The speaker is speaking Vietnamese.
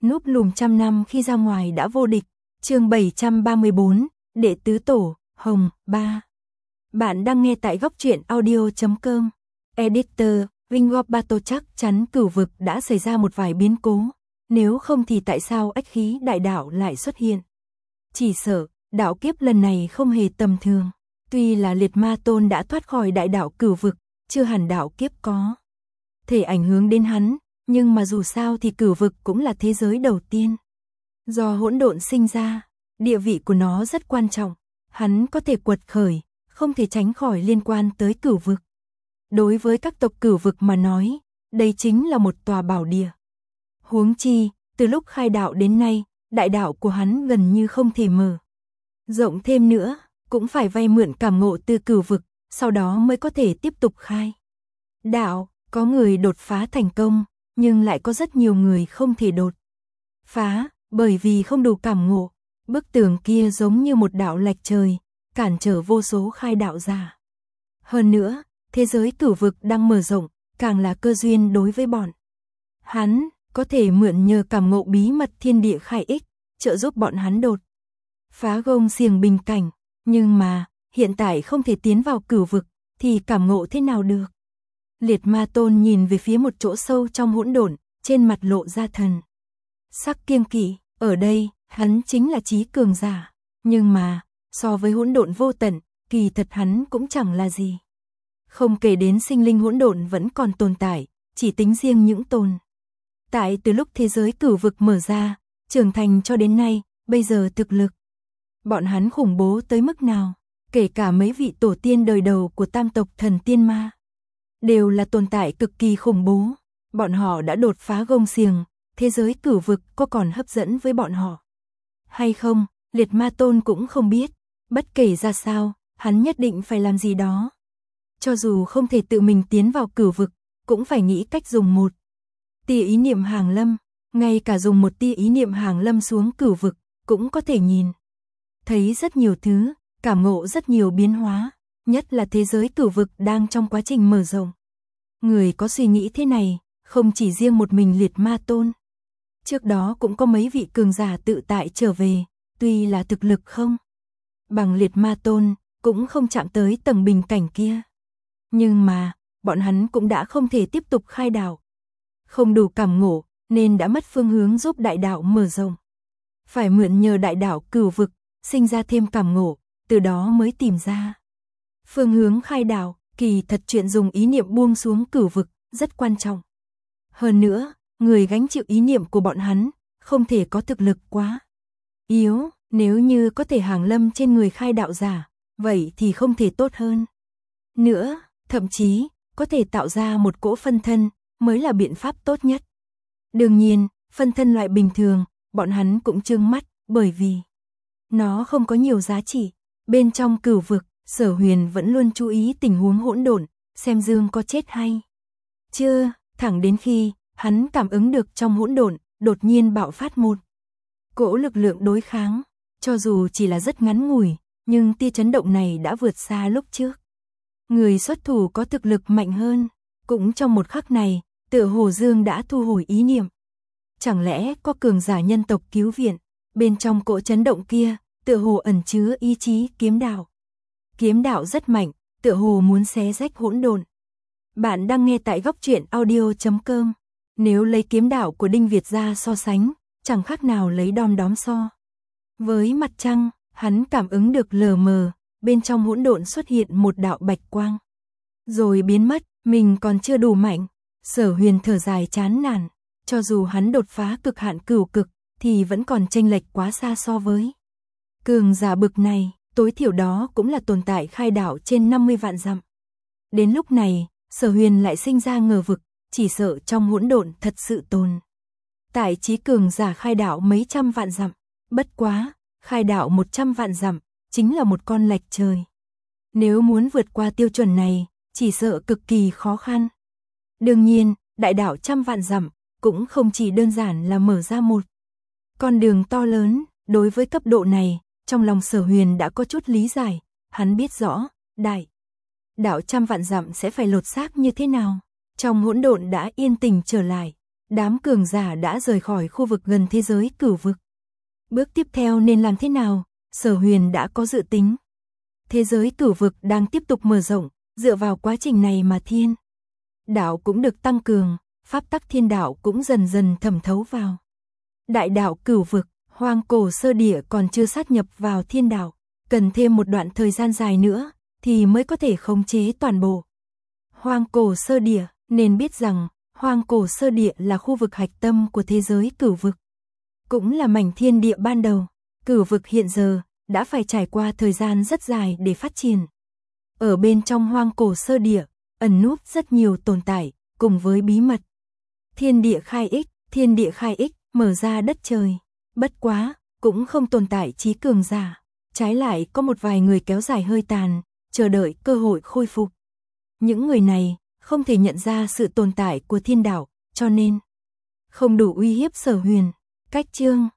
núp lùm trăm năm khi ra ngoài đã vô địch. Chương 734, Đệ tứ tổ, Hồng, 3. Bạn đang nghe tại goctruyện.audio.com. Editor, Vingorp Battle chắc chắn cửu vực đã xảy ra một vài biến cố, nếu không thì tại sao ách khí đại đạo lại xuất hiện? Chỉ sợ, đạo kiếp lần này không hề tầm thường. Tuy là Liệt Ma Tôn đã thoát khỏi đại đạo cửu vực, chưa hẳn đạo kiếp có thể ảnh hưởng đến hắn, nhưng mà dù sao thì cửu vực cũng là thế giới đầu tiên. Do hỗn độn sinh ra, địa vị của nó rất quan trọng, hắn có thể quật khởi, không thể tránh khỏi liên quan tới cửu vực. Đối với các tộc cửu vực mà nói, đây chính là một tòa bảo địa. Huống chi, từ lúc khai đạo đến nay, đại đạo của hắn gần như không thể mở rộng thêm nữa, cũng phải vay mượn cảm ngộ từ cửu vực, sau đó mới có thể tiếp tục khai đạo. Có người đột phá thành công, nhưng lại có rất nhiều người không thể đột phá, bởi vì không đủ cảm ngộ. Bức tường kia giống như một đạo lạch trời, cản trở vô số khai đạo giả. Hơn nữa, thế giới cửu vực đang mở rộng, càng là cơ duyên đối với bọn hắn, có thể mượn nhờ cảm ngộ bí mật thiên địa khai ích, trợ giúp bọn hắn đột phá gông xiềng bình cảnh. Nhưng mà, hiện tại không thể tiến vào cửu vực, thì cảm ngộ thế nào được? Liệt Ma Tôn nhìn về phía một chỗ sâu trong hỗn độn, trên mặt lộ ra thần sắc kiêng kỵ. Ở đây, hắn chính là chí cường giả, nhưng mà, so với hỗn độn vô tận, kỳ thật hắn cũng chẳng là gì. Không kể đến sinh linh hỗn độn vẫn còn tồn tại, chỉ tính riêng những tồn tại từ lúc thế giới cửu vực mở ra, trưởng thành cho đến nay, bây giờ thực lực bọn hắn khủng bố tới mức nào? Kể cả mấy vị tổ tiên đời đầu của tam tộc thần tiên ma đều là tồn tại cực kỳ khủng bố. Bọn họ đã đột phá gông xiềng, thế giới cửu vực có còn hấp dẫn với bọn họ hay không, Liệt Ma Tôn cũng không biết. Bất kể ra sao, hắn nhất định phải làm gì đó. Cho dù không thể tự mình tiến vào cửu vực, cũng phải nghĩ cách dùng một tia ý niệm hàng lâm. Ngay cả dùng một tia ý niệm hàng lâm xuống cửu vực, cũng có thể nhìn thấy rất nhiều thứ, cảm ngộ rất nhiều biến hóa, nhất là thế giới cửu vực đang trong quá trình mở rộng. Người có suy nghĩ thế này, không chỉ riêng một mình Liệt Ma Tôn. Trước đó cũng có mấy vị cường giả tự tại trở về, tuy là thực lực không bằng Liệt Ma Tôn, cũng không chạm tới tầng bình cảnh kia. Nhưng mà, bọn hắn cũng đã không thể tiếp tục khai đạo. Không đủ cảm ngộ, nên đã mất phương hướng giúp đại đạo mở rộng. Phải mượn nhờ đại đạo cửu vực, sinh ra thêm cảm ngộ, từ đó mới tìm ra phương hướng khai đạo. Kỳ thật chuyện dùng ý niệm buông xuống cửu vực, rất quan trọng. Hơn nữa, người gánh chịu ý niệm của bọn hắn, không thể có thực lực quá yếu. Nếu như có thể hàng lâm trên người khai đạo giả, vậy thì không thể tốt hơn nữa, thậm chí, có thể tạo ra một cỗ phân thân, mới là biện pháp tốt nhất. Đương nhiên, phân thân loại bình thường, bọn hắn cũng trừng mắt, bởi vì nó không có nhiều giá trị. Bên trong cửu vực, Sở Huyền vẫn luôn chú ý tình huống hỗn độn, xem Dương có chết hay chưa, thẳng đến khi hắn cảm ứng được trong hỗn độn đột nhiên bạo phát một cỗ lực lượng đối kháng, cho dù chỉ là rất ngắn ngủi, nhưng tia chấn động này đã vượt xa lúc trước. Người xuất thủ có thực lực mạnh hơn, cũng trong một khắc này, tựa hồ Dương đã thu hồi ý niệm. Chẳng lẽ có cường giả nhân tộc cứu viện? Bên trong cỗ chấn động kia, tựa hồ ẩn chứa ý chí kiếm đạo. Kiếm đạo rất mạnh, tựa hồ muốn xé rách hỗn độn. Bạn đang nghe tại goctruyện.audio.com. Nếu lấy kiếm đạo của Đinh Việt ra so sánh, chẳng khác nào lấy đom đóm so với mặt trăng. Hắn cảm ứng được lờ mờ, bên trong hỗn độn xuất hiện một đạo bạch quang, rồi biến mất. Mình còn chưa đủ mạnh. Sở Huyền thở dài chán nản, cho dù hắn đột phá cực hạn cửu cực, thì vẫn còn chênh lệch quá xa so với cường giả bực này. Tối thiểu đó cũng là tồn tại khai đạo trên 50 vạn dặm. Đến lúc này, Sở Huyền lại sinh ra ngờ vực, chỉ sợ trong hỗn độn thật sự tồn tại chí cường giả khai đạo mấy trăm vạn dặm. Bất quá, khai đạo 100 vạn dặm, chính là một con lệch trời. Nếu muốn vượt qua tiêu chuẩn này, chỉ sợ cực kỳ khó khăn. Đương nhiên, đại đạo trăm vạn dặm, cũng không chỉ đơn giản là mở ra một con đường to lớn. Đối với cấp độ này, trong lòng Sở Huyền đã có chút lý giải. Hắn biết rõ, đại đạo trăm vạn dặm sẽ phải lột xác như thế nào. Trong hỗn độn đã yên tĩnh trở lại, Đám cường giả đã rời khỏi khu vực gần thế giới cửu vực. Bước tiếp theo nên làm thế nào? Sở Huyền đã có dự tính. Thế giới cửu vực đang tiếp tục mở rộng, dựa vào quá trình này mà thiên đạo cũng được tăng cường, pháp tắc thiên đạo cũng dần dần thẩm thấu vào. Đại đạo cửu vực, hoang cổ sơ địa còn chưa sát nhập vào thiên đạo, cần thêm một đoạn thời gian dài nữa thì mới có thể khống chế toàn bộ. Hoang cổ sơ địa, nên biết rằng hoang cổ sơ địa là khu vực hạch tâm của thế giới cửu vực, cũng là mảnh thiên địa ban đầu. Cửu vực hiện giờ đã phải trải qua thời gian rất dài để phát triển. Ở bên trong hoang cổ sơ địa ẩn núp rất nhiều tồn tại cùng với bí mật. Thiên địa khai ích mở ra đất trời, bất quá cũng không tồn tại chí cường giả, trái lại có một vài người kéo dài hơi tàn, chờ đợi cơ hội khôi phục. Những người này không thể nhận ra sự tồn tại của thiên đạo, cho nên không đủ uy hiếp Sở Huyền. Cách chương